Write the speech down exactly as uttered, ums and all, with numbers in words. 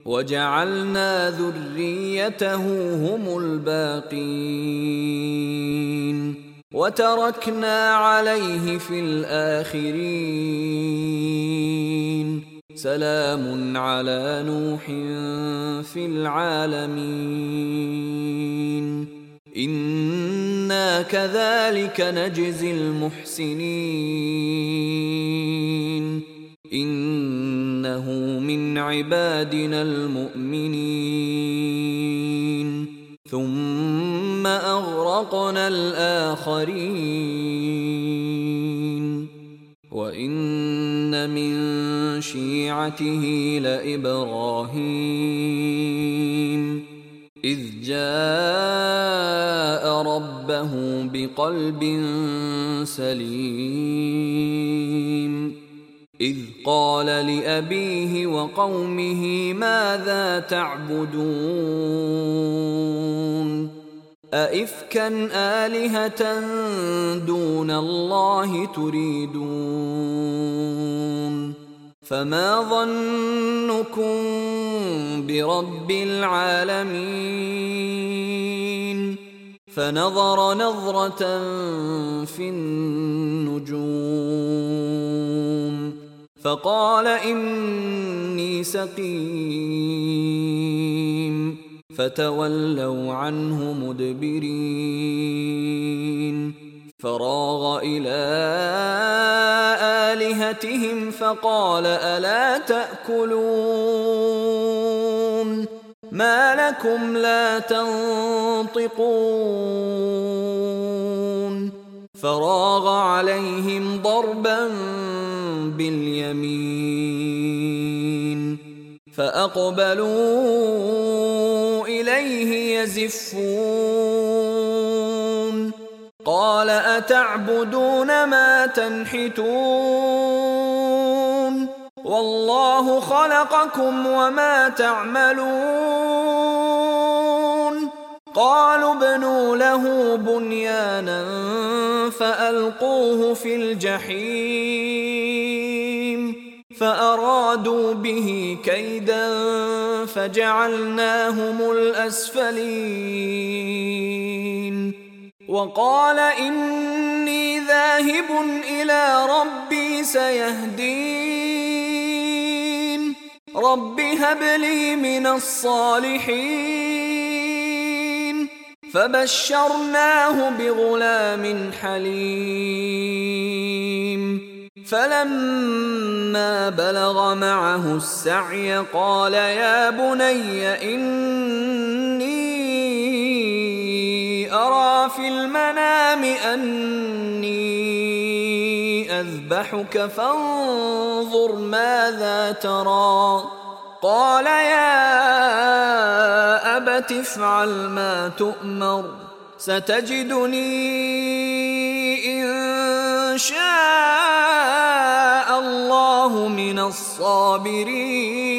وجعلنا ذريته هم الباقين وتركنا عليه في الآخرين سلام على نوح في العالمين إنا كذلك نجزي المحسنين إنه من عبادنا المؤمنين ثم أغرقنا الآخرين وإن من شيعته لإبراهيم إذ جاء ربه بقلب سليم إذ قال لأبيه وقومه ماذا تعبدون أئفكا آلهة دون الله تريدون فما ظنكم برب العالمين فنظر نظرة في النجوم فقال إني سقيم فتولوا عنه مدبرين فراغ إلى آلهتهم فقال ألا تأكلون ما لكم لا تنطقون فراغ عليهم ضربا باليمين فأقبلوا إليه يزفون قال أتعبدون ما تنحتون والله خلقكم وما تعملون قالوا ابنوا له بنيانا فألقوه في الجحيم فأرادوا به كيدا فجعلناهم الأسفلين وقال إني ذاهب إلى ربي سيهدين رب هب لي من الصالحين فبشرناه بغلام حليم فلما بلغ معه السعي قال يا بني إني أرى في المنام أني أذبحك فانظر ماذا ترى قال يا أبت افعل ما تؤمر ستجدني إن شاء الله من الصابرين